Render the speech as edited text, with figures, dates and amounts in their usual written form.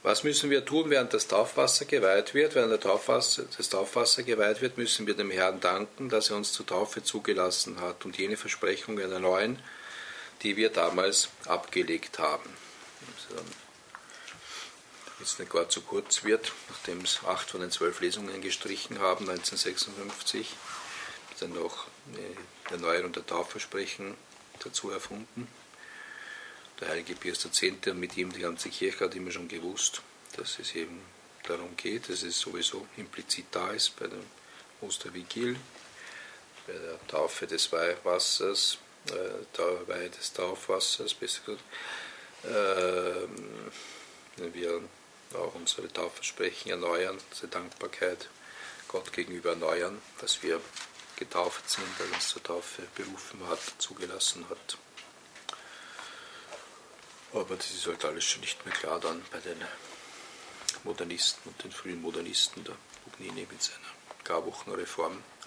Was müssen wir tun, während das Taufwasser geweiht wird? Während das Taufwasser geweiht wird, müssen wir dem Herrn danken, dass er uns zur Taufe zugelassen hat und jene Versprechungen erneuern, die wir damals abgelegt haben. Also, jetzt nicht gar zu kurz wird, nachdem es 8 von den 12 Lesungen gestrichen haben, 1956, dann noch eine Erneuerung der Taufversprechen dazu erfunden. Der heilige Pius X. und mit ihm die ganze Kirche hat immer schon gewusst, dass es eben darum geht, dass es sowieso implizit da ist bei dem Ostervigil, bei der Taufe des Weihwassers, der Weihe des Taufwassers, besser gesagt, wenn wir auch unsere Taufversprechen erneuern, unsere Dankbarkeit Gott gegenüber erneuern, dass wir getauft sind, der uns zur Taufe berufen hat, zugelassen hat. Aber das ist halt alles schon nicht mehr klar dann bei den Modernisten und den frühen Modernisten, der Bugnini mit seiner Garwochenreform.